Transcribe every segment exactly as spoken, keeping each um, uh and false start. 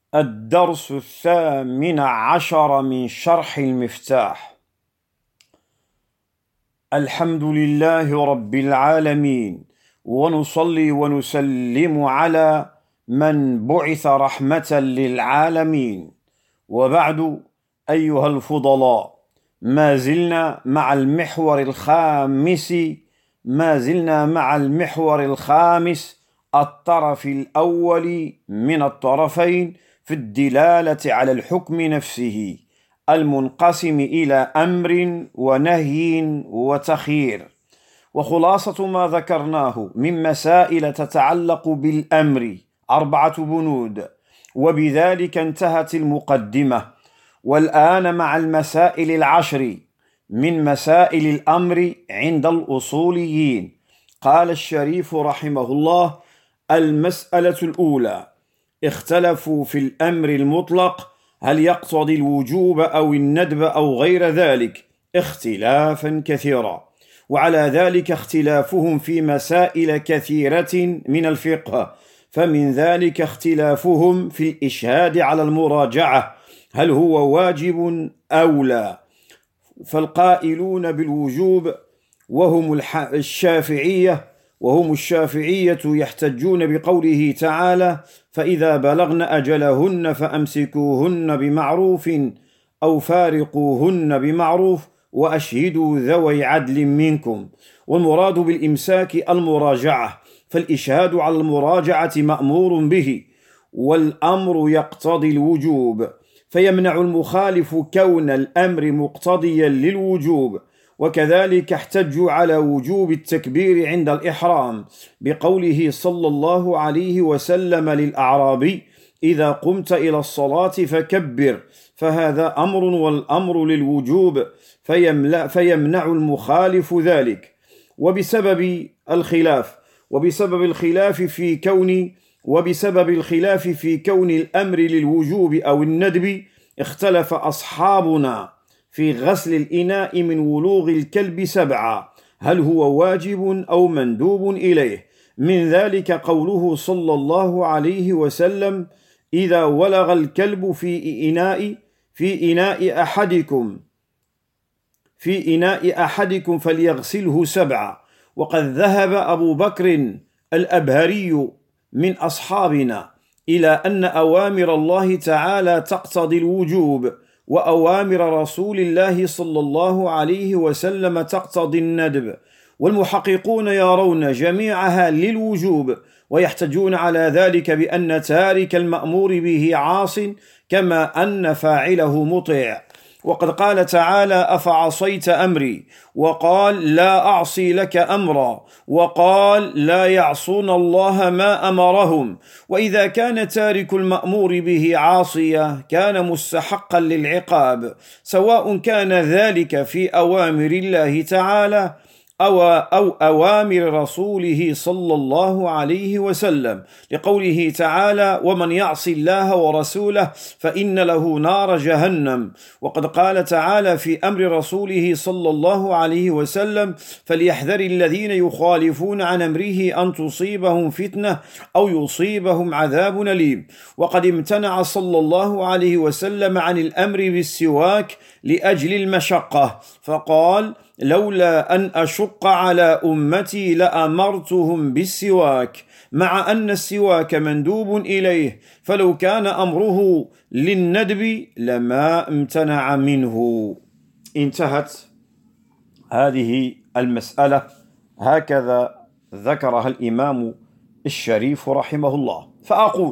الدرس الثامن عشر من شرح المفتاح. الحمد لله رب العالمين، ونصلي ونسلم على من بعث رحمة للعالمين، وبعد. أيها الفضلاء، ما زلنا مع المحور الخامس ما زلنا مع المحور الخامس الطرف الأول من الطرفين في الدلالة على الحكم نفسه، المنقسم إلى أمر ونهي وتخيير. وخلاصة ما ذكرناه من مسائل تتعلق بالأمر أربعة بنود، وبذلك انتهت المقدمة. والآن مع المسائل العشر من مسائل الأمر عند الأصوليين. قال الشريف رحمه الله: المسألة الأولى: اختلفوا في الأمر المطلق هل يقتضي الوجوب أو الندب أو غير ذلك اختلافا كثيرا، وعلى ذلك اختلافهم في مسائل كثيرة من الفقه. فمن ذلك اختلافهم في الإشهاد على المراجعة، هل هو واجب أو لا؟ فالقائلون بالوجوب وهم الشافعية وهم الشافعية يحتجون بقوله تعالى: فإذا بلغن أجلهن فأمسكوهن بمعروف أو فارقوهن بمعروف وأشهدوا ذوي عدل منكم. والمراد بالإمساك المراجعة، فالإشهاد على المراجعة مأمور به، والأمر يقتضي الوجوب، فيمنع المخالف كون الأمر مقتضيا للوجوب. وكذلك احتجوا على وجوب التكبير عند الإحرام بقوله صلى الله عليه وسلم للأعرابي: إذا قمت إلى الصلاة فكبر، فهذا أمر والأمر للوجوب، فيمنع المخالف ذلك. وبسبب الخلاف وبسبب الخلاف في كون وبسبب الخلاف في كون الأمر للوجوب أو الندب اختلف أصحابنا في غسل الإناء من ولوغ الكلب سبعة، هل هو واجب أو مندوب إليه؟ من ذلك قوله صلى الله عليه وسلم: إذا ولغ الكلب في إناء في إناء أحدكم في إناء أحدكم فليغسله سبعة. وقد ذهب أبو بكر الأبهري من أصحابنا إلى أن أوامر الله تعالى تقتضي الوجوب، وأوامر رسول الله صلى الله عليه وسلم تقتضي الندب، والمحققون يرون جميعها للوجوب، ويحتجون على ذلك بأن تارك المأمور به عاص كما أن فاعله مطيع. وقد قال تعالى: أفعصيت أمري، وقال: لا أعصي لك أمرا، وقال: لا يعصون الله ما أمرهم. وإذا كان تارك المأمور به عاصيا كان مستحقا للعقاب، سواء كان ذلك في أوامر الله تعالى أو, أو أوامر رسوله صلى الله عليه وسلم، لقوله تعالى: ومن يعص الله ورسوله فإن له نار جهنم. وقد قال تعالى في أمر رسوله صلى الله عليه وسلم: فليحذر الذين يخالفون عن أمره أن تصيبهم فتنة أو يصيبهم عذاب أليم. وقد امتنع صلى الله عليه وسلم عن الأمر بالسواك لأجل المشقة، فقال: لولا أن أشق على أمتي لأمرتهم بالسواك، مع أن السواك مندوب إليه، فلو كان أمره للندب لما امتنع منه. انتهت هذه المسألة، هكذا ذكرها الإمام الشريف رحمه الله. فأقول: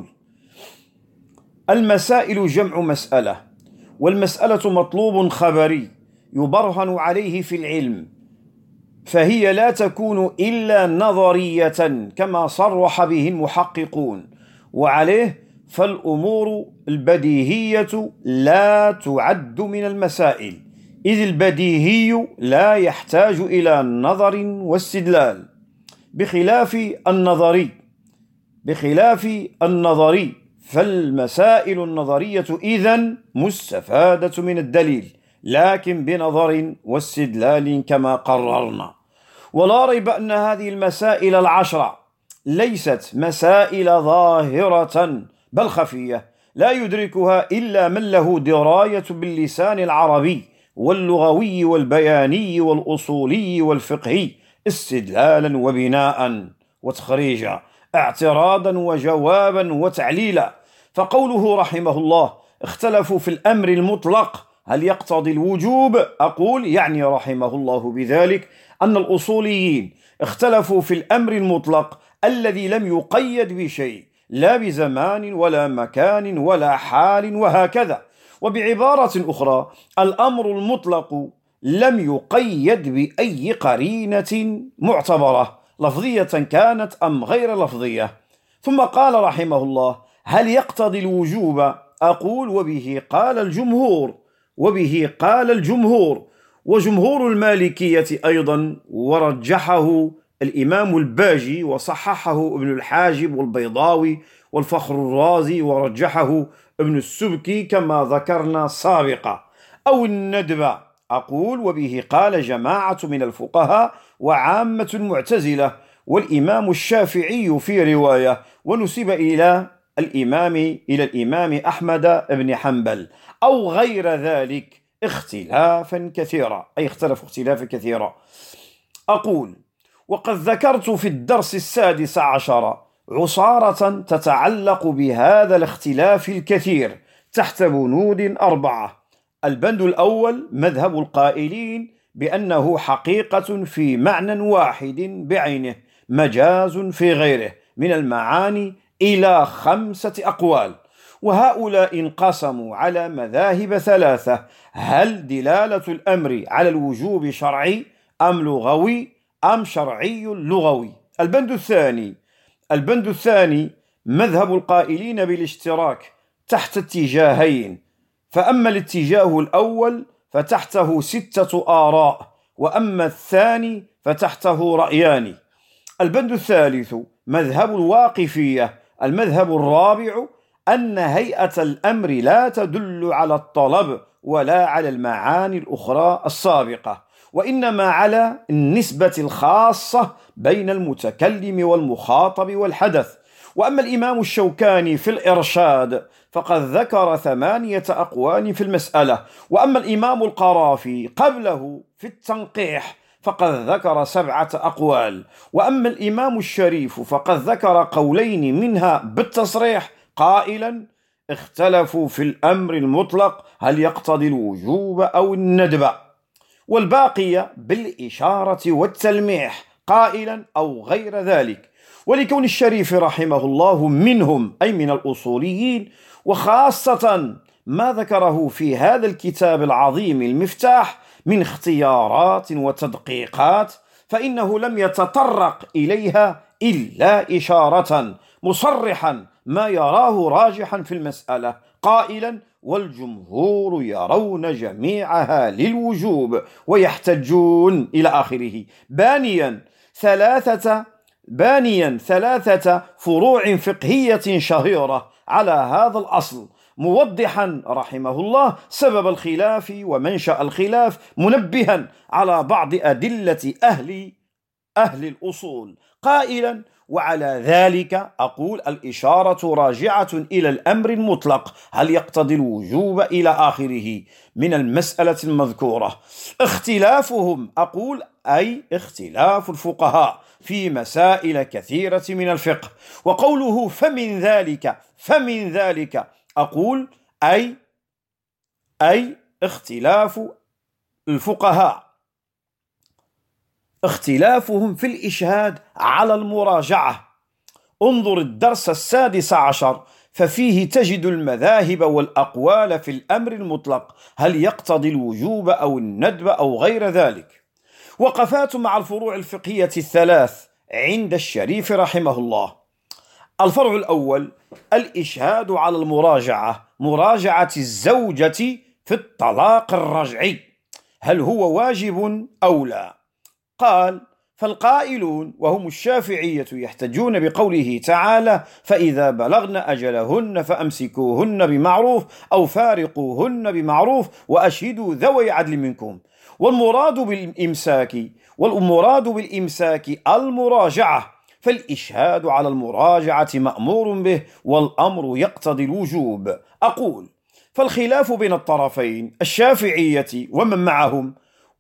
المسائل جمع مسألة، والمسألة مطلوب خبري يبرهن عليه في العلم، فهي لا تكون إلا نظرية كما صرح به المحققون، وعليه فالأمور البديهية لا تعد من المسائل، إذ البديهي لا يحتاج إلى نظر واستدلال، بخلاف النظري بخلاف النظري فالمسائل النظرية إذن مستفادة من الدليل، لكن بنظر واستدلال كما قررنا. ولا ريب أن هذه المسائل العشرة ليست مسائل ظاهرة بل خفية، لا يدركها إلا من له دراية باللسان العربي واللغوي والبياني والأصولي والفقهي، استدلالا وبناء وتخريجا، اعتراضا وجوابا وتعليلا. فقوله رحمه الله اختلفوا في الأمر المطلق هل يقتضي الوجوب، أقول يعني رحمه الله بذلك أن الأصوليين اختلفوا في الأمر المطلق الذي لم يقيد بشيء، لا بزمان ولا مكان ولا حال وهكذا. وبعبارة أخرى الأمر المطلق لم يقيد بأي قرينة معتبرة لفظية كانت أم غير لفظية. ثم قال رحمه الله هل يقتضي الوجوب، أقول وبه قال الجمهور، وبه قال الجمهور وجمهور المالكية أيضا، ورجحه الإمام الباجي وصححه ابن الحاجب والبيضاوي والفخر الرازي، ورجحه ابن السبكي كما ذكرنا سابقا. أو الندب، أقول وبه قال جماعة من الفقهاء وعامة المعتزلة والإمام الشافعي في رواية، ونسب إلى الإمام إلى الإمام أحمد بن حنبل، أو غير ذلك اختلافا كثيرا، أي اختلفوا اختلافا كثيرا. أقول وقد ذكرت في الدرس السادس عشر عصارة تتعلق بهذا الاختلاف الكثير تحت بنود أربعة. البند الأول مذهب القائلين بأنه حقيقة في معنى واحد بعينه، مجاز في غيره، من المعاني إلى خمسة أقوال. وهؤلاء انقسموا على مذاهب ثلاثة: هل دلالة الأمر على الوجوب شرعي أم لغوي أم شرعي لغوي؟ البند الثاني البند الثاني مذهب القائلين بالاشتراك تحت اتجاهين، فأما الاتجاه الأول فتحته ستة آراء، وأما الثاني فتحته رأيان. البند الثالث مذهب الواقفية. المذهب الرابع أن هيئة الأمر لا تدل على الطلب ولا على المعاني الأخرى السابقة، وإنما على النسبة الخاصة بين المتكلم والمخاطب والحدث. وأما الإمام الشوكاني في الإرشاد فقد ذكر ثمانية أقوال في المسألة، وأما الإمام القرافي قبله في التنقيح فقد ذكر سبعة أقوال، وأما الإمام الشريف فقد ذكر قولين منها بالتصريح قائلا اختلفوا في الأمر المطلق هل يقتضي الوجوب أو الندب، والباقية بالإشارة والتلميح قائلا أو غير ذلك. ولكون الشريف رحمه الله منهم أي من الأصوليين، وخاصة ما ذكره في هذا الكتاب العظيم المفتاح من اختيارات وتدقيقات، فإنه لم يتطرق إليها إلا إشارة، مصرحا ما يراه راجحا في المسألة قائلا والجمهور يرون جميعها للوجوب ويحتجون إلى آخره، بانيا ثلاثة بانيا ثلاثة فروع فقهية شهيرة على هذا الأصل، موضحا رحمه الله سبب الخلاف ومنشأ الخلاف، منبها على بعض أدلة أهل أهل الأصول قائلا وعلى ذلك أقول الإشارة راجعة إلى الأمر المطلق هل يقتضي الوجوب إلى آخره من المسألة المذكورة. اختلافهم أقول أي اختلاف الفقهاء في مسائل كثيرة من الفقه. وقوله فمن ذلك فمن ذلك أقول أي أي اختلاف الفقهاء اختلافهم في الإشهاد على المراجعة. انظر الدرس السادس عشر ففيه تجد المذاهب والأقوال في الأمر المطلق هل يقتضي الوجوب أو الندب أو غير ذلك. وقفات مع الفروع الفقهية الثلاث عند الشريف رحمه الله. الفرع الأول الإشهاد على المراجعة، مراجعة الزوجة في الطلاق الرجعي، هل هو واجب أو لا؟ قال فالقائلون وهم الشافعية يحتجون بقوله تعالى فإذا بلغن أجلهن فأمسكوهن بمعروف أو فارقوهن بمعروف وأشهدوا ذوي عدل منكم. والمراد بالإمساك والمراد بالإمساك المراجعة، فالإشهاد على المراجعة مأمور به، والأمر يقتضي الوجوب. أقول: فالخلاف بين الطرفين الشافعية ومن معهم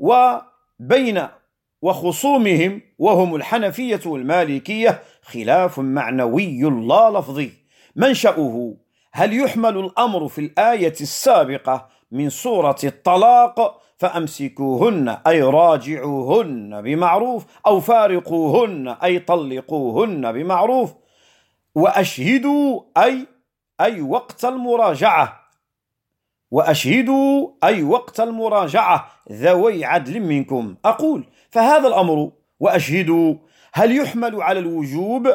وبين وخصومهم وهم الحنفية والمالكية خلاف معنوي لا لفظي، منشأه: هل يحمل الأمر في الآية السابقة من سورة الطلاق فأمسكوهن أي راجعوهن بمعروف، أو فارقوهن أي طلقوهن بمعروف، وأشهدوا أي أي وقت المراجعة وأشهدوا أي وقت المراجعة ذوي عدل منكم. أقول: فهذا الأمر وأشهدوا هل يحمل على الوجوب؟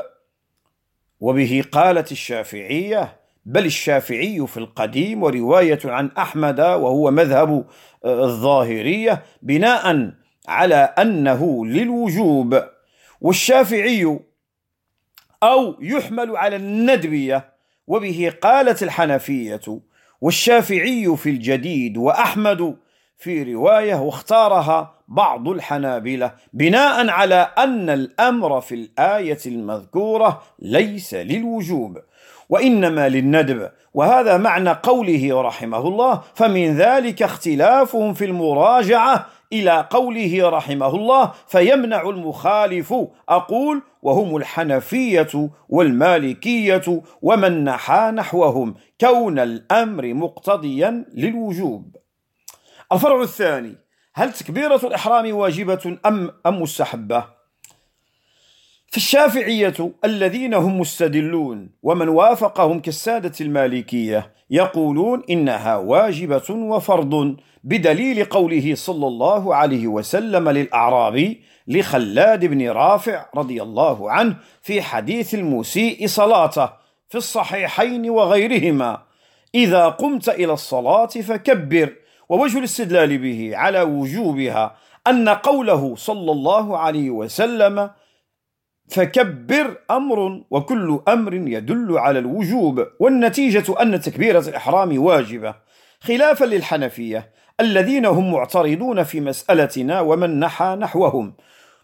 وبه قالت الشافعية، بل الشافعي في القديم ورواية عن أحمد وهو مذهب الظاهرية بناء على أنه للوجوب، والشافعي أو يحمل على الندبية، وبه قالت الحنفية والشافعي في الجديد وأحمد في رواية، واختارها بعض الحنابلة بناء على أن الأمر في الآية المذكورة ليس للوجوب وإنما للندب، وهذا معنى قوله رحمه الله: فمن ذلك اختلافهم في المراجعة، إلى قوله رحمه الله: فيمنع المخالف. أقول: وهم الحنفية والمالكية ومن نحى نحوهم كون الأمر مقتضيا للوجوب. الفرع الثاني: هل تكبيرة الإحرام واجبة أم أم مستحبة؟ فالشافعية الذين هم مستدلون ومن وافقهم كالسادة المالكية يقولون إنها واجبة وفرض، بدليل قوله صلى الله عليه وسلم للأعرابي لخلاد بن رافع رضي الله عنه في حديث المسيء صلاته في الصحيحين وغيرهما: إذا قمت إلى الصلاة فكبر. ووجه الاستدلال به على وجوبها أن قوله صلى الله عليه وسلم فكبر أمر، وكل أمر يدل على الوجوب، والنتيجة أن تكبيرة الإحرام واجبة، خلافا للحنفية الذين هم معترضون في مسألتنا ومن نحى نحوهم،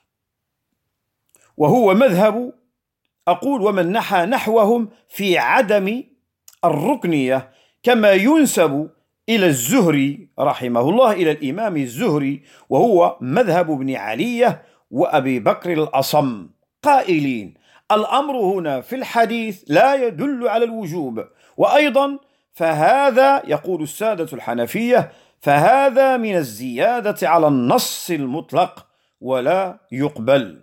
وهو مذهب أقول ومن نحى نحوهم في عدم الركنية، كما ينسب إلى الزهري رحمه الله، إلى الإمام الزهري، وهو مذهب ابن علية وأبي بكر الأصم، قائلين: الأمر هنا في الحديث لا يدل على الوجوب. وأيضا فهذا يقول السادة الحنفية فهذا من الزيادة على النص المطلق ولا يقبل،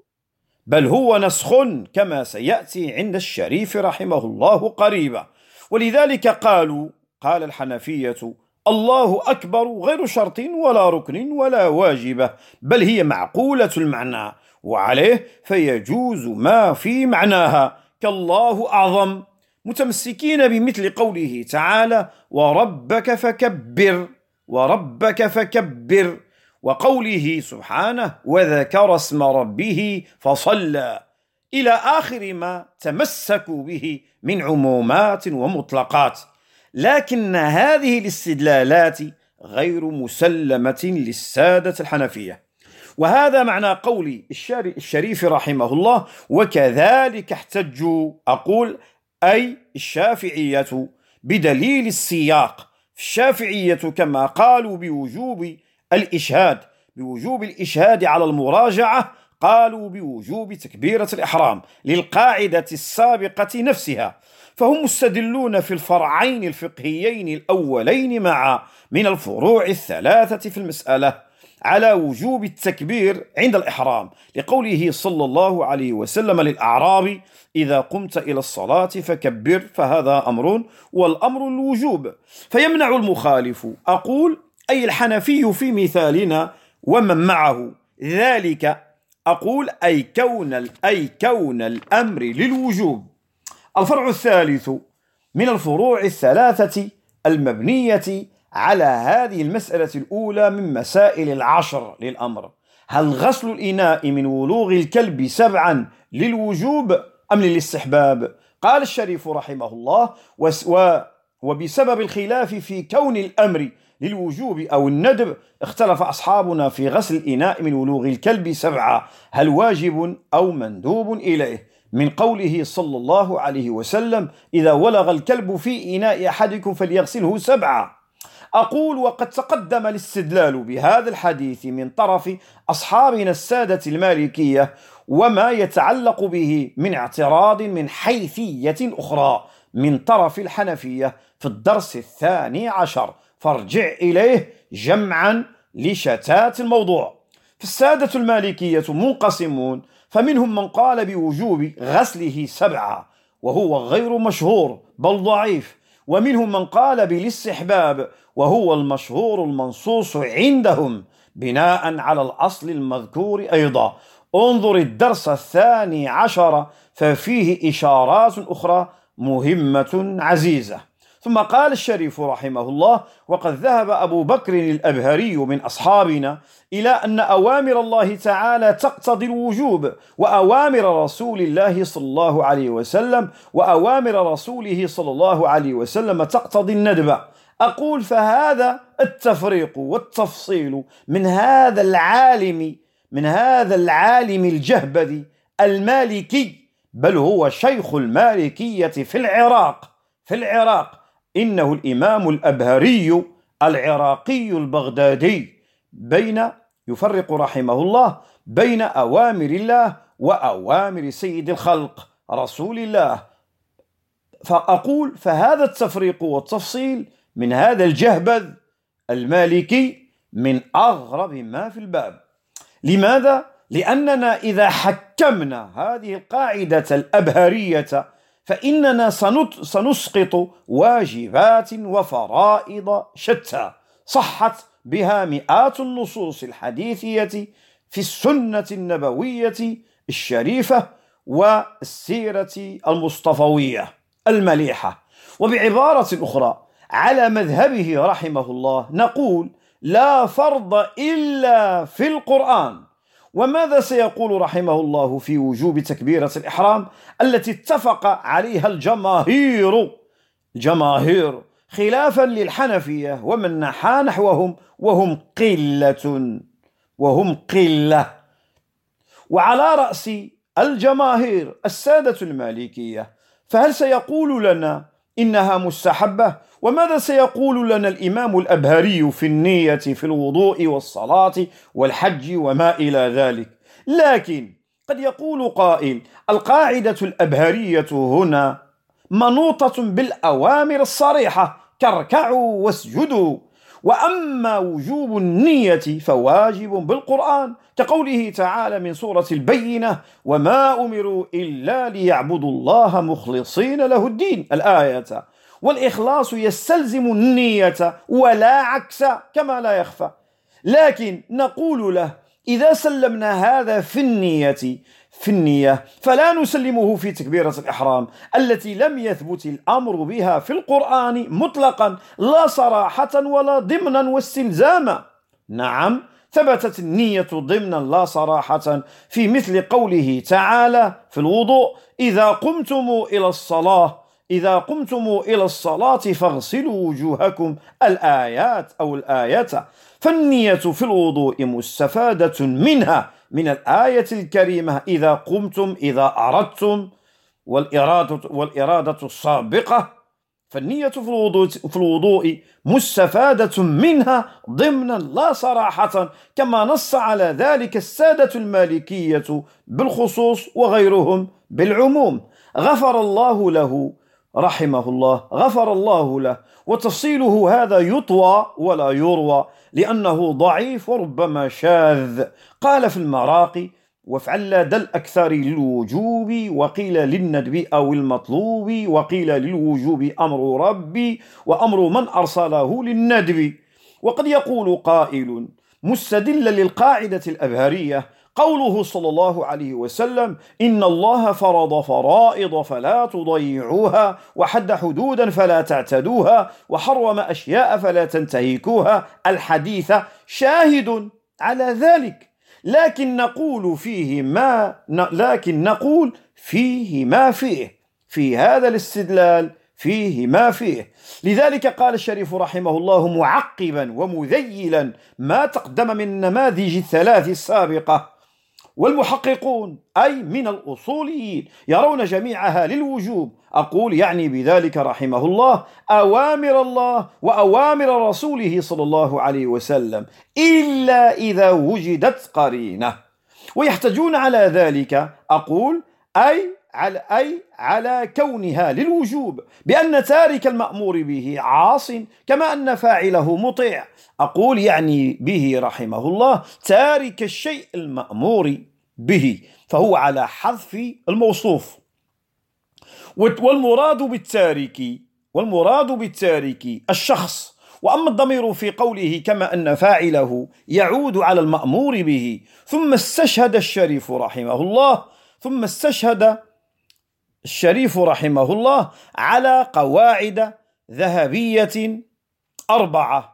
بل هو نسخ كما سيأتي عند الشريف رحمه الله قريبا. ولذلك قالوا قال الحنفية: الله أكبر غير شرط ولا ركن ولا واجبة، بل هي معقولة المعنى، وعليه فيجوز ما في معناها كالله أعظم، متمسكين بمثل قوله تعالى: وربك فكبر وربك فكبر، وقوله سبحانه: وذكر اسم ربه فصلى، إلى آخر ما تمسكوا به من عمومات ومطلقات. لكن هذه الاستدلالات غير مسلمة للسادة الحنفية، وهذا معنى قول الشريف رحمه الله: وكذلك احتجوا. أقول: أي الشافعية بدليل السياق، الشافعية كما قالوا بوجوب الإشهاد بوجوب الإشهاد على المراجعة قالوا بوجوب تكبيرة الإحرام للقاعدة السابقة نفسها، فهم مستدلون في الفرعين الفقهيين الأولين معا من الفروع الثلاثة في المسألة على وجوب التكبير عند الإحرام، لقوله صلى الله عليه وسلم للأعرابي: إذا قمت إلى الصلاة فكبر، فهذا أمر، والأمر الوجوب. فيمنع المخالف. أقول: أي الحنفي في مثالنا ومن معه ذلك. أقول: أي كون أي كون الأمر للوجوب. الفرع الثالث من الفروع الثلاثة المبنية على هذه المسألة الأولى من مسائل العشر للأمر: هل غسل الإناء من ولوغ الكلب سبعا للوجوب أم للاستحباب؟ قال الشريف رحمه الله: وبسبب الخلاف في كون الأمر للوجوب أو الندب. اختلف أصحابنا في غسل الإناء من ولوغ الكلب سبعة، هل واجب أو مندوب إليه؟ من قوله صلى الله عليه وسلم: إذا ولغ الكلب في إناء أحدكم فليغسله سبعة. أقول: وقد تقدم الاستدلال بهذا الحديث من طرف أصحابنا السادة المالكية، وما يتعلق به من اعتراض من حيثية أخرى من طرف الحنفية في الدرس الثاني عشر، فارجع إليه جمعا لشتات الموضوع. فالسادة المالكية منقسمون، فمنهم من قال بوجوب غسله سبعة وهو غير مشهور بل ضعيف، ومنهم من قال بالاستحباب وهو المشهور المنصوص عندهم بناء على الأصل المذكور أيضا. انظر الدرس الثاني عشر ففيه إشارات أخرى مهمة عزيزة. ثم قال الشريف رحمه الله: وقد ذهب أبو بكر الأبهري من أصحابنا إلى أن أوامر الله تعالى تقتضي الوجوب، وأوامر رسول الله صلى الله عليه وسلم وأوامر رسوله صلى الله عليه وسلم تقتضي الندب. أقول: فهذا التفريق والتفصيل من هذا العالم من هذا العالم الجهبذي المالكي، بل هو شيخ المالكية في العراق في العراق إنه الإمام الأبهري العراقي البغدادي، بين يفرق رحمه الله بين أوامر الله وأوامر سيد الخلق رسول الله. فأقول: فهذا التفريق والتفصيل من هذا الجهبذ المالكي من أغرب ما في الباب. لماذا؟ لأننا إذا حكمنا هذه القاعدة الأبهرية فإننا سنسقط واجبات وفرائض شتى صحت بها مئات النصوص الحديثية في السنة النبوية الشريفة والسيرة المصطفوية المليحة. وبعبارة أخرى، على مذهبه رحمه الله نقول: لا فرض إلا في القرآن. وماذا سيقول رحمه الله في وجوب تكبيرة الإحرام التي اتفق عليها الجماهير جماهير خلافا للحنفية ومن نحى نحوهم وهم قلة وهم قلة وعلى رأس الجماهير السادة المالكية. فهل سيقول لنا إنها مستحبة؟ وماذا سيقول لنا الإمام الأبهري في النية في الوضوء والصلاة والحج وما إلى ذلك؟ لكن قد يقول قائل: القاعدة الأبهرية هنا منوطة بالأوامر الصريحة كاركعوا واسجدوا، وأما وجوب النية فواجب بالقرآن، كقوله تعالى من سورة البينة: وما أمروا إلا ليعبدوا الله مخلصين له الدين، الآية. والإخلاص يستلزم النية ولا عكس كما لا يخفى. لكن نقول له: إذا سلمنا هذا في النية في النية فلا نسلمه في تكبيرة الإحرام التي لم يثبت الأمر بها في القرآن مطلقا، لا صراحة ولا ضمنا واستلزاما. نعم، ثبتت النية ضمنا لا صراحة في مثل قوله تعالى في الوضوء: إذا قمتم إلى الصلاة إذا قمتم إلى الصلاة فاغسلوا وجوهكم، الآيات أو الآية. فالنية في الوضوء مستفادة منها من الآية الكريمة: إذا قمتم إذا أردتم، والإرادة, والإرادة السابقة. فالنية في الوضوء, في الوضوء مستفادة منها ضمنا لا صراحة، كما نص على ذلك السادة المالكية بالخصوص وغيرهم بالعموم. غفر الله له رحمه الله غفر الله له وتفصيله هذا يطوى ولا يروى لأنه ضعيف وربما شاذ. قال في المراقي: وافعل لدى الأكثر للوجوب، وقيل للندب أو المطلوب، وقيل للوجوب أمر ربي وأمر من أرسله للندب. وقد يقول قائل مستدلا للقاعدة الأبهرية: قوله صلى الله عليه وسلم: إن الله فرض فرائض فلا تضيعوها، وحد حدودا فلا تعتدوها، وحرم أشياء فلا تنتهكوها، الحديث شاهد على ذلك. لكن نقول فيه ما لكن نقول فيه ما فيه في هذا الاستدلال فيه ما فيه. لذلك قال الشريف رحمه الله معقبا ومذيلا ما تقدم من النماذج الثلاث السابقة: والمحققون أي من الأصوليين يرون جميعها للوجوب. أقول يعني بذلك رحمه الله أوامر الله وأوامر رسوله صلى الله عليه وسلم، إلا إذا وجدت قرينة. ويحتجون على ذلك أقول أي على, أي على كونها للوجوب، بأن تارك المأمور به عاص كما أن فاعله مطيع. أقول يعني به رحمه الله تارك الشيء المأمور به، فهو على حذف الموصوف. والمراد بالتارك والمراد بالتارك الشخص. وأما الضمير في قوله كما أن فاعله يعود على المأمور به. ثم استشهد الشريف رحمه الله ثم استشهد الشريف رحمه الله على قواعد ذهبية أربعة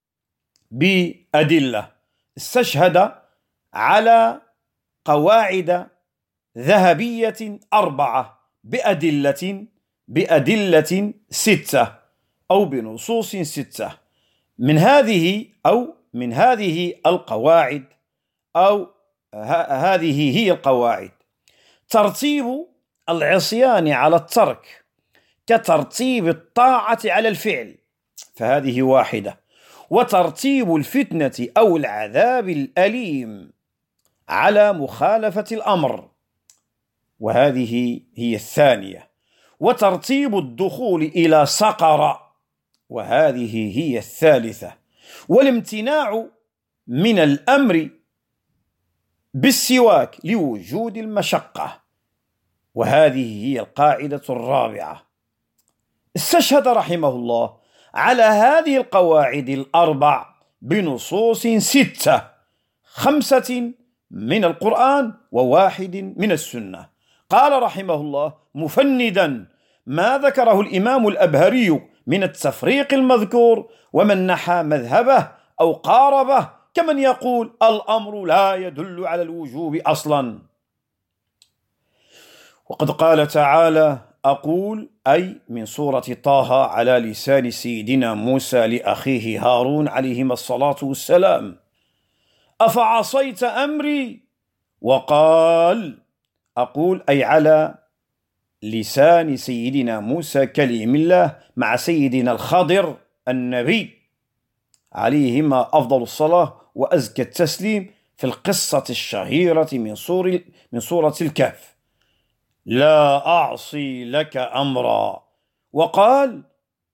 بأدلة. استشهد على قواعد ذهبية أربعة بأدلة بأدلة ستة أو بنصوص ستة. من هذه أو من هذه القواعد أو هذه هي القواعد: ترتيب العصيان على الترك كترتيب الطاعة على الفعل، فهذه واحدة. وترتيب الفتنة أو العذاب الأليم على مخالفة الأمر، وهذه هي الثانية. وترتيب الدخول إلى سقر، وهذه هي الثالثة. والامتناع من الأمر بالسواك لوجود المشقة، وهذه هي القاعدة الرابعة. استشهد رحمه الله على هذه القواعد الأربع بنصوص ستة: خمسة من القرآن وواحد من السنة. قال رحمه الله مفندا ما ذكره الإمام الأبهري من التفريق المذكور، ومن نحى مذهبه أو قاربه كمن يقول الأمر لا يدل على الوجوب أصلا. وقد قال تعالى: أقول أي من سورة طه على لسان سيدنا موسى لأخيه هارون عليهما الصلاة والسلام: أفعصيت أمري؟ وقال أقول أي على لسان سيدنا موسى كليم الله مع سيدنا الخضر النبي عليهما أفضل الصلاة وأزكى التسليم في القصة الشهيرة من سورة من سورة الكهف: لا أعصي لك أمرا. وقال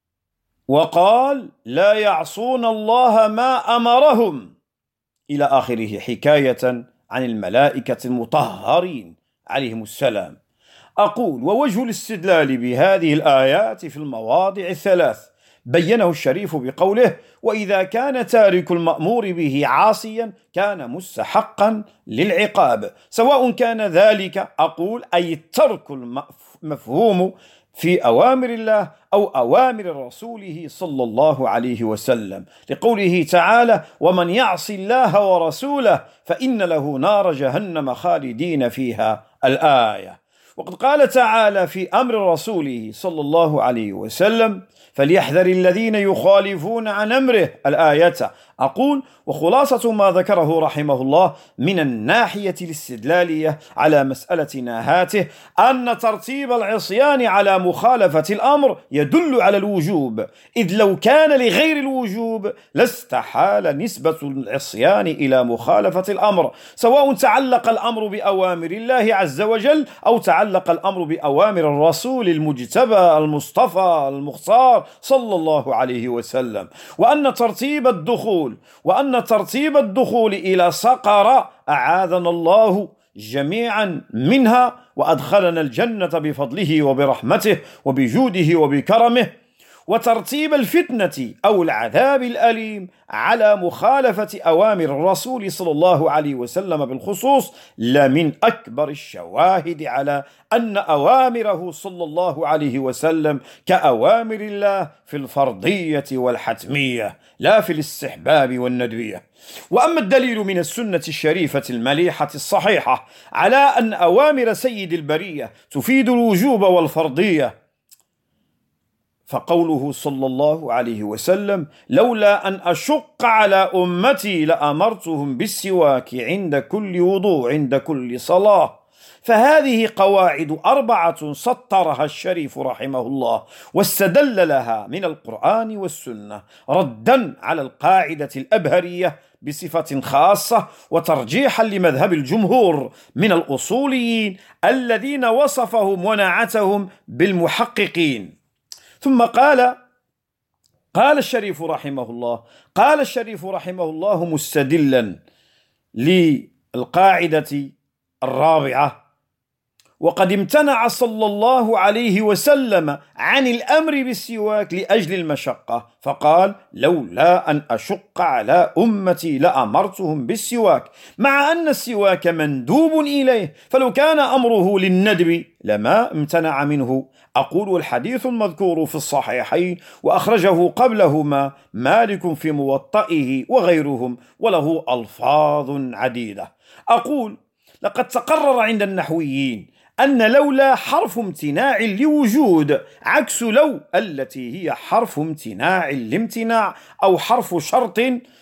وقال لا يعصون الله ما أمرهم إلى آخره، حكاية عن الملائكة المطهرين عليهم السلام. أقول ووجه الاستدلال بهذه الآيات في المواضع الثلاث بينه الشريف بقوله: وإذا كان تارك المأمور به عاصيا كان مستحقا للعقاب، سواء كان ذلك أقول أي الترك المفهوم في أوامر الله أو أوامر رسوله صلى الله عليه وسلم، لقوله تعالى: ومن يعص الله ورسوله فإن له نار جهنم خالدين فيها، الآية. وقد قال تعالى في أمر رسوله صلى الله عليه وسلم: فليحذر الذين يخالفون عن أمره، الآية. أقول وخلاصة ما ذكره رحمه الله من الناحية الاستدلالية على مسألتنا هاته أن ترتيب العصيان على مخالفة الأمر يدل على الوجوب، إذ لو كان لغير الوجوب لاستحال نسبة العصيان إلى مخالفة الأمر، سواء تعلق الأمر بأوامر الله عز وجل أو تعلق الأمر بأوامر الرسول المجتبى المصطفى المختار صلى الله عليه وسلم. وأن ترتيب الدخول وأن ترتيب الدخول إلى سقر أعاذنا الله جميعا منها وأدخلنا الجنة بفضله وبرحمته وبجوده وبكرمه، وترتيب الفتنة أو العذاب الأليم على مخالفة أوامر الرسول صلى الله عليه وسلم بالخصوص لمن أكبر الشواهد على أن أوامره صلى الله عليه وسلم كأوامر الله في الفرضية والحتمية لا في الاستحباب والندبية. وأما الدليل من السنة الشريفة المليحة الصحيحة على أن أوامر سيد البرية تفيد الوجوب والفرضية فقوله صلى الله عليه وسلم: لولا أن أشق على أمتي لأمرتهم بالسواك عند كل وضوء عند كل صلاة. فهذه قواعد أربعة سطرها الشريف رحمه الله واستدل لها من القرآن والسنة، ردا على القاعدة الأبهرية بصفة خاصة، وترجيحا لمذهب الجمهور من الأصوليين الذين وصفهم ونعتهم بالمحققين. ثم قال قال الشريف رحمه الله قال الشريف رحمه الله مستدلا للقاعدة الرابعة: وقد امتنع صلى الله عليه وسلم عن الأمر بالسواك لأجل المشقة، فقال: لولا أن أشق على أمتي لأمرتهم بالسواك، مع أن السواك مندوب إليه، فلو كان أمره للندب لما امتنع منه. أقول: الحديث المذكور في الصحيحين وأخرجه قبلهما مالك في موطئه وغيرهم، وله ألفاظ عديدة. أقول: لقد تقرر عند النحويين أن لولا حرف امتناع لوجود، عكس لو التي هي حرف امتناع لامتناع أو حرف شرط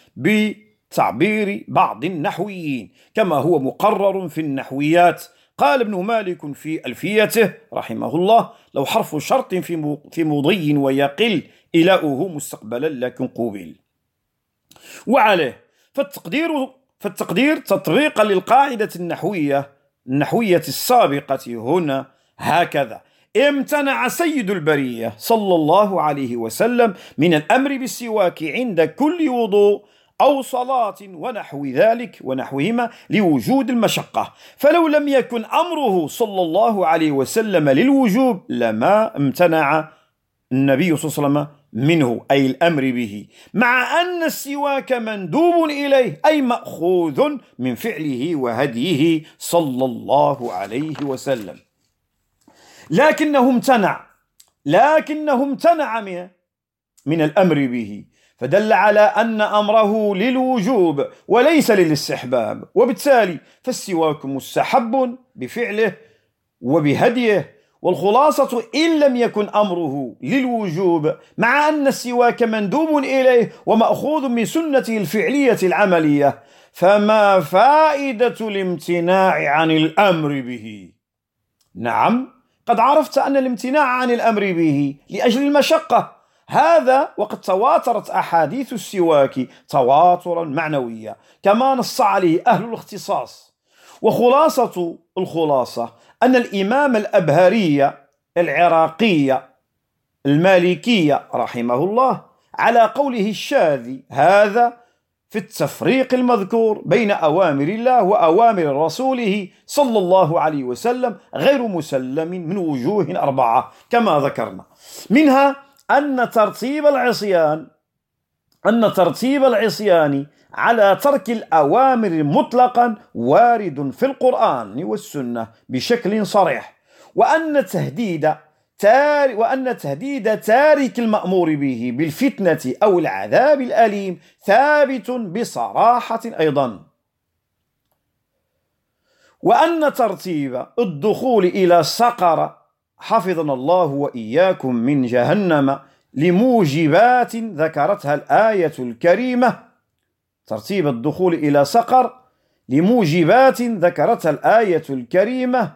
بتعبير بعض النحويين، كما هو مقرر في النحويات. قال ابن مالك في ألفيته رحمه الله: لو حرف شرط في مضي ويقل إلاؤه مستقبلا لكن قوبل. وعليه فالتقدير فالتقدير تطبيقا للقاعدة النحوية النحوية السابقة هنا هكذا: امتنع سيد البرية صلى الله عليه وسلم من الأمر بالسواك عند كل وضوء أو صلاة ونحو ذلك ونحوهما لوجود المشقة، فلو لم يكن أمره صلى الله عليه وسلم للوجوب لما امتنع النبي صلى الله عليه وسلم منه، أي الأمر به، مع أن السواك مندوب إليه، أي مأخوذ من فعله وهديه صلى الله عليه وسلم. لكنه امتنع لكنه امتنع من, من الأمر به، فدل على أن أمره للوجوب وليس للاستحباب، وبالتالي فالسواك مستحب بفعله وبهديه. والخلاصة: إن لم يكن أمره للوجوب، مع أن السواك مندوب إليه ومأخوذ من سنته الفعلية العملية، فما فائدة الامتناع عن الأمر به؟ نعم، قد عرفت أن الامتناع عن الأمر به لأجل المشقة، هذا وقد تواترت أحاديث السواك تواترا معنويا كما نص عليه أهل الاختصاص. وخلاصة الخلاصة أن الإمام الأبهري العراقي المالكي رحمه الله على قوله الشاذ هذا في التفريق المذكور بين أوامر الله وأوامر رسوله صلى الله عليه وسلم غير مسلم من وجوه أربعة كما ذكرنا، منها أن ترتيب العصيان أن ترتيب العصيان على ترك الأوامر مطلقا وارد في القرآن والسنة بشكل صريح، وأن تهديد تار وأن تهديد تارك المأمور به بالفتنة أو العذاب الأليم ثابت بصراحة أيضا، وأن ترتيب الدخول إلى سقر حفظنا الله وإياكم من جهنم لموجبات ذكرتها الآية الكريمة ترتيب الدخول إلى سقر لموجبات ذكرتها الآية الكريمة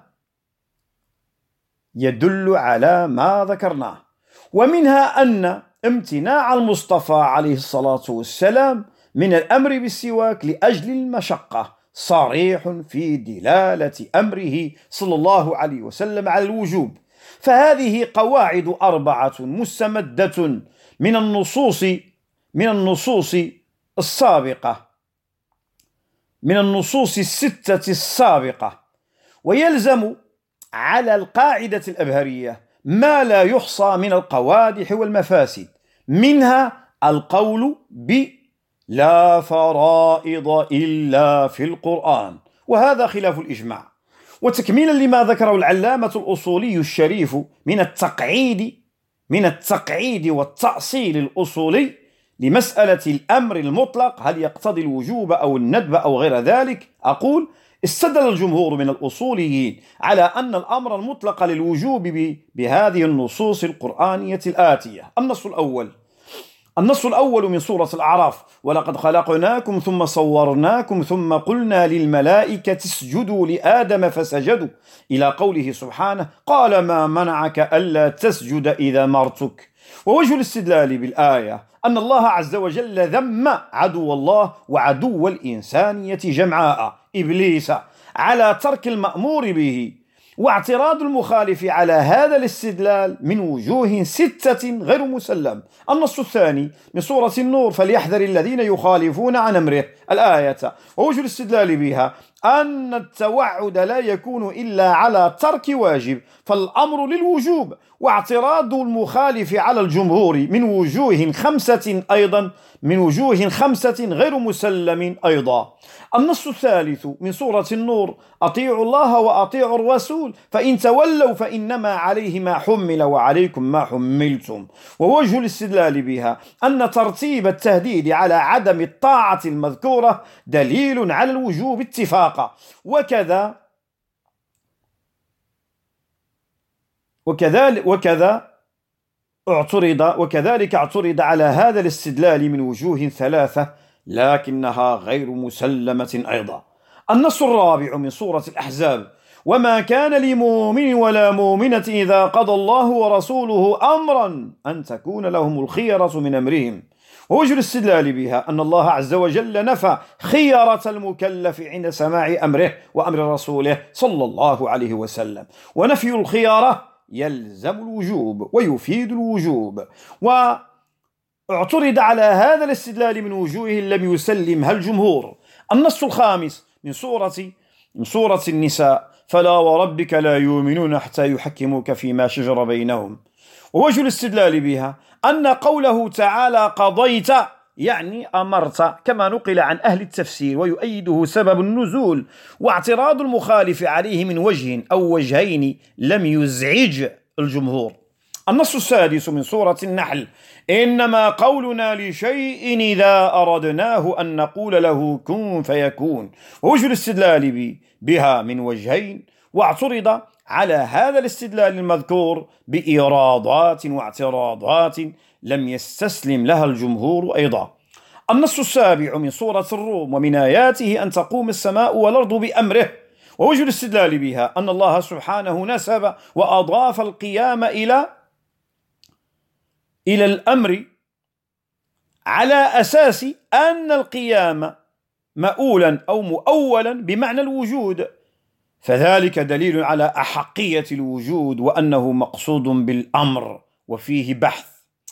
يدل على ما ذكرناه، ومنها أن امتناع المصطفى عليه الصلاة والسلام من الأمر بالسواك لأجل المشقة صريح في دلالة أمره صلى الله عليه وسلم على الوجوب. فهذه قواعد أربعة مستمدة من النصوص من النصوص السابقة من النصوص الستة السابقة، ويلزم على القاعدة الأبهرية ما لا يحصى من القوادح والمفاسد، منها القول بلا فرائض إلا في القرآن، وهذا خلاف الإجماع. وتكميلا لما ذكره العلامة الأصولي الشريف من التقعيد من التقعيد والتأصيل الأصولي لمسألة الأمر المطلق هل يقتضي الوجوب أو الندب أو غير ذلك، أقول استدل الجمهور من الأصوليين على أن الأمر المطلق للوجوب بهذه النصوص القرآنية الآتية. النص الأول النص الأول من سورة الأعراف: ولقد خلقناكم ثم صورناكم ثم قلنا للملائكة اسجدوا لآدم فسجدوا، إلى قوله سبحانه: قال ما منعك ألا تسجد إذا أمرتك. ووجه الاستدلال بالآية أن الله عز وجل ذم عدو الله وعدو الإنسانية جمعاء إبليس على ترك المأمور به، واعتراض المخالف على هذا الاستدلال من وجوه ستة غير مسلم. النص الثاني من سورة النور: فليحذر الذين يخالفون عن أمره، الآية. ووجه الاستدلال بها أن التوعد لا يكون إلا على ترك واجب، فالأمر للوجوب، واعتراض المخالف على الجمهور من وجوه خمسة أيضا من وجوه خمسة غير مسلم أيضا. النص الثالث من سورة النور: أطيعوا الله وأطيعوا الرسول فإن تولوا فإنما عليه ما حمل وعليكم ما حملتم. ووجه الاستدلال بها أن ترتيب التهديد على عدم الطاعة المذكورة دليل على الوجوب اتفاقا. وكذا وكذلك وكذا اعترض وكذلك اعترض على هذا الاستدلال من وجوه ثلاثة لكنها غير مسلمة أيضا. النص الرابع من سورة الأحزاب: وما كان لمؤمن ولا مؤمنة إذا قضى الله ورسوله أمرا أن تكون لهم الخيرة من أمرهم. ووجه الاستدلال بها أن الله عز وجل نفى خيرة المكلف عند سماع أمره وأمر رسوله صلى الله عليه وسلم، ونفي الخيارة يلزم الوجوب ويفيد الوجوب. واعترض على هذا الاستدلال من وجوه لم يسلمها الجمهور. النص الخامس من سورة من سورة النساء: فلا وربك لا يؤمنون حتى يحكموك فيما شجر بينهم. ووجه الاستدلال بها أن قوله تعالى قضيت يعني أمرت، كما نقل عن أهل التفسير، ويؤيده سبب النزول، واعتراض المخالف عليه من وجه أو وجهين لم يزعج الجمهور. النص السادس من سورة النحل: إنما قولنا لشيء إذا أردناه أن نقول له كن فيكون. ووجه الاستدلال بها من وجهين، واعترض على هذا الاستدلال المذكور بإيرادات واعتراضات لم يستسلم لها الجمهور أيضا. النص السابع من سورة الروم: ومن آياته أن تقوم السماء والأرض بأمره. ووجه الاستدلال بها أن الله سبحانه نسب وأضاف القيام إلى إلى الأمر على أساس أن القيام مؤولا أو مؤولا بمعنى الوجود، فذلك دليل على أحقية الوجود وأنه مقصود بالأمر وفيه بحث.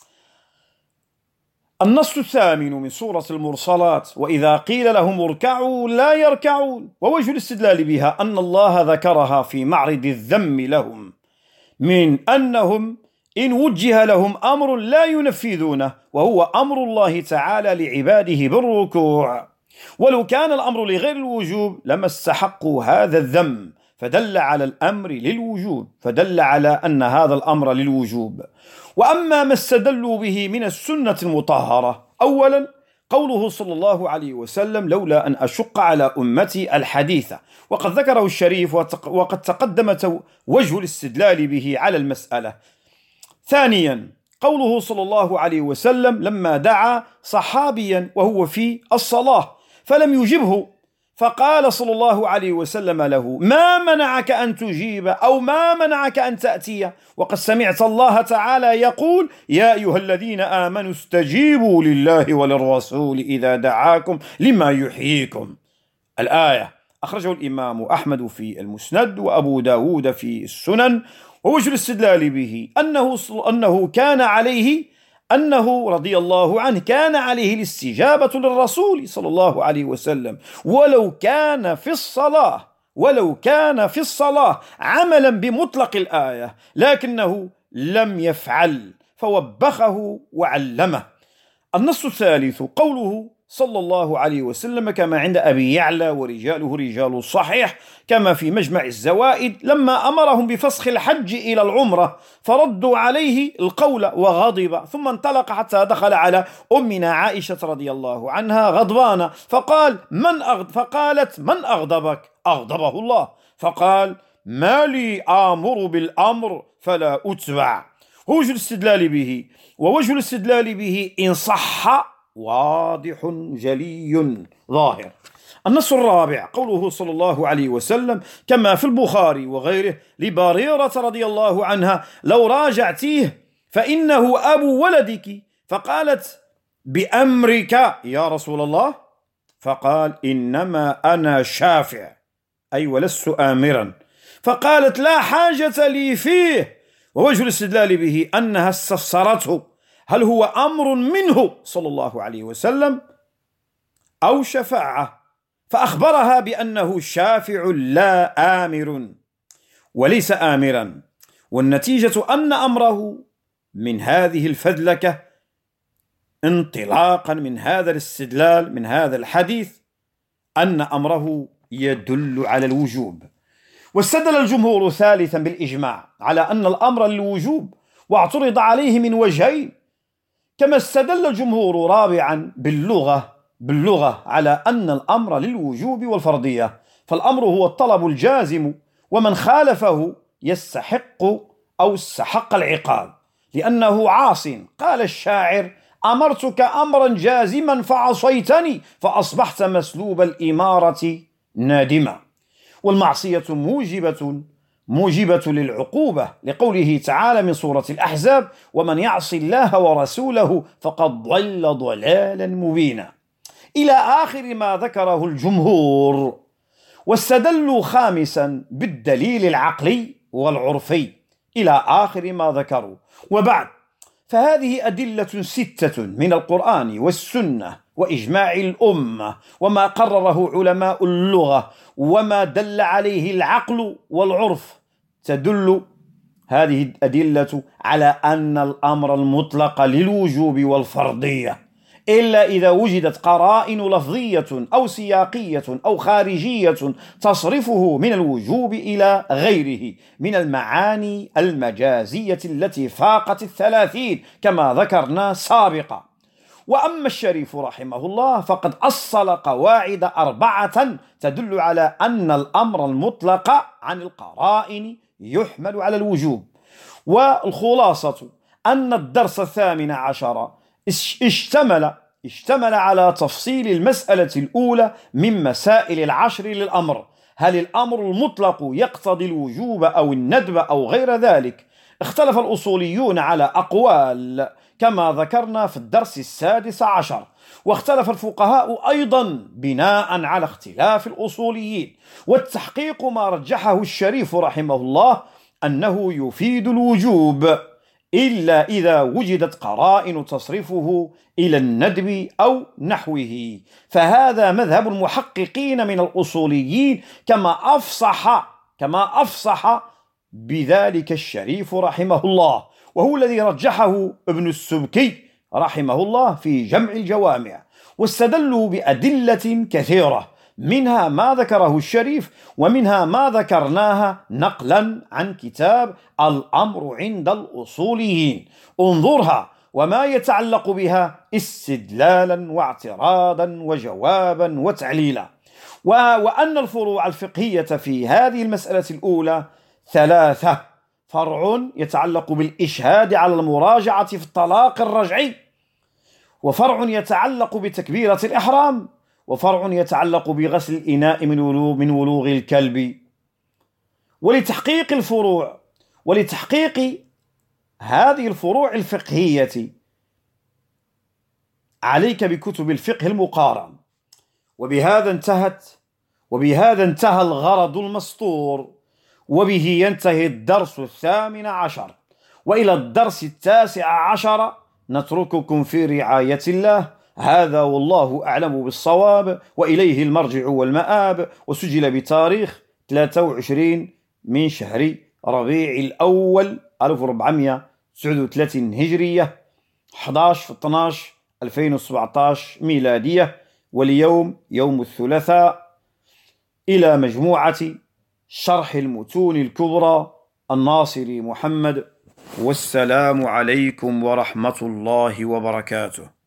النص الثامن من سورة المرسلات: وإذا قيل لهم اركعوا لا يركعون. ووجه الاستدلال بها أن الله ذكرها في معرض الذم لهم، من أنهم إن وجه لهم أمر لا ينفذونه، وهو أمر الله تعالى لعباده بالركوع، ولو كان الأمر لغير الوجوب لما استحقوا هذا الذم، فدل على الأمر للوجوب فدل على أن هذا الأمر للوجوب. وأما ما استدلوا به من السنة المطهرة: أولا قوله صلى الله عليه وسلم: لولا أن أشق على أمتي الحديثة، وقد ذكره الشريف وقد تقدم وجه الاستدلال به على المسألة. ثانيا قوله صلى الله عليه وسلم لما دعا صحابيا وهو في الصلاة فلم يجبه، فقال صلى الله عليه وسلم له: ما منعك أن تجيب أو ما منعك أن تأتي، وقد سمعت الله تعالى يقول: يا أيها الذين آمنوا استجيبوا لله وللرسول إذا دعاكم لما يحييكم. الآية. أخرجه الإمام أحمد في المسند وأبو داود في السنن. ووجه الاستدلال به أنه, أنه كان عليه أنه رضي الله عنه كان عليه الاستجابة للرسول صلى الله عليه وسلم، ولو كان في الصلاة ولو كان في الصلاة عملا بمطلق الآية، لكنه لم يفعل فوبخه وعلمه. النص الثالث قوله صلى الله عليه وسلم كما عند أبي يعلى ورجاله رجال الصحيح، كما في مجمع الزوائد، لما أمرهم بفسخ الحج إلى العمرة فردوا عليه القول وغضب، ثم انطلق حتى دخل على أمنا عائشة رضي الله عنها غضبانة، فقال من أغض فقالت من أغضبك؟ أغضبه الله، فقال ما لي آمر بالأمر فلا أتبع. وجه الاستدلال به ووجه الاستدلال به إن صح واضح جلي ظاهر. النص الرابع قوله صلى الله عليه وسلم كما في البخاري وغيره لبريرة رضي الله عنها لو راجعتيه فإنه أبو ولدك، فقالت بأمرك يا رسول الله، فقال إنما أنا شافع أي ولست آمرا، فقالت لا حاجة لي فيه. ووجه الاستدلال به أنها استفسرته هل هو أمر منه صلى الله عليه وسلم أو شفاعة، فأخبرها بأنه شافع لا آمر وليس آمرا، والنتيجة أن أمره من هذه الفذلكة انطلاقا من هذا الاستدلال من هذا الحديث أن أمره يدل على الوجوب. واستدل الجمهور ثالثا بالإجماع على أن الأمر للوجوب واعترض عليه من وجهين، كما استدل الجمهور رابعا باللغة باللغة على أن الأمر للوجوب والفرضية، فالأمر هو الطلب الجازم، ومن خالفه يستحق أو استحق العقاب لأنه عاص. قال الشاعر أمرتك أمرا جازما فعصيتني فأصبحت مسلوب الإمارة نادما. والمعصية موجبة موجبة للعقوبة لقوله تعالى من سورة الأحزاب ومن يعص الله ورسوله فقد ضل ضلالا مبينا إلى آخر ما ذكره الجمهور. واستدلوا خامسا بالدليل العقلي والعرفي إلى آخر ما ذكروا. وبعد فهذه أدلة ستة من القرآن والسنة وإجماع الأمة وما قرره علماء اللغة وما دل عليه العقل والعرف، تدل هذه الأدلة على أن الأمر المطلق للوجوب والفرضية، إلا إذا وجدت قرائن لفظية أو سياقية أو خارجية تصرفه من الوجوب إلى غيره من المعاني المجازية التي فاقت الثلاثين كما ذكرنا سابقا. وأما الشريف رحمه الله فقد أصل قواعد أربعة تدل على أن الأمر المطلق عن القرائن يحمل على الوجوب. والخلاصة أن الدرس الثامن عشر اشتمل اشتمل على تفصيل المسألة الأولى من مسائل العشر للأمر، هل الأمر المطلق يقتضي الوجوب أو الندب أو غير ذلك؟ اختلف الأصوليون على أقوال كما ذكرنا في الدرس السادس عشر، واختلف الفقهاء أيضا بناء على اختلاف الأصوليين. والتحقيق ما رجحه الشريف رحمه الله أنه يفيد الوجوب إلا إذا وجدت قرائن تصرفه إلى الندب أو نحوه، فهذا مذهب المحققين من الأصوليين كما أفصح كما أفصح بذلك الشريف رحمه الله، وهو الذي رجحه ابن السبكي رحمه الله في جمع الجوامع. واستدلوا بأدلة كثيرة منها ما ذكره الشريف ومنها ما ذكرناها نقلا عن كتاب الأمر عند الأصوليين، انظرها وما يتعلق بها استدلالا واعتراضا وجوابا وتعليلا. وأن الفروع الفقهية في هذه المسألة الأولى ثلاثة: فرع يتعلق بالإشهاد على المراجعة في الطلاق الرجعي، وفرع يتعلق بتكبيرة الإحرام، وفرع يتعلق بغسل الإناء من ولوغ, من ولوغ الكلب. ولتحقيق الفروع ولتحقيق هذه الفروع الفقهية عليك بكتب الفقه المقارن. وبهذا انتهت وبهذا انتهى الغرض المسطور، وبه ينتهي الدرس الثامن عشر. وإلى الدرس التاسع عشر نترككم في رعاية الله. هذا والله أعلم بالصواب، وإليه المرجع والمآب. وسجل بتاريخ ثلاثة وعشرين من شهر ربيع الأول ألف وأربعمائة وتسعة وثلاثين هجرية، أحد عشر اثني عشر ألفين وسبعة عشر ميلادية، واليوم يوم الثلاثاء. إلى مجموعة شرح المتون الكبرى، الناصري محمد، والسلام عليكم ورحمة الله وبركاته.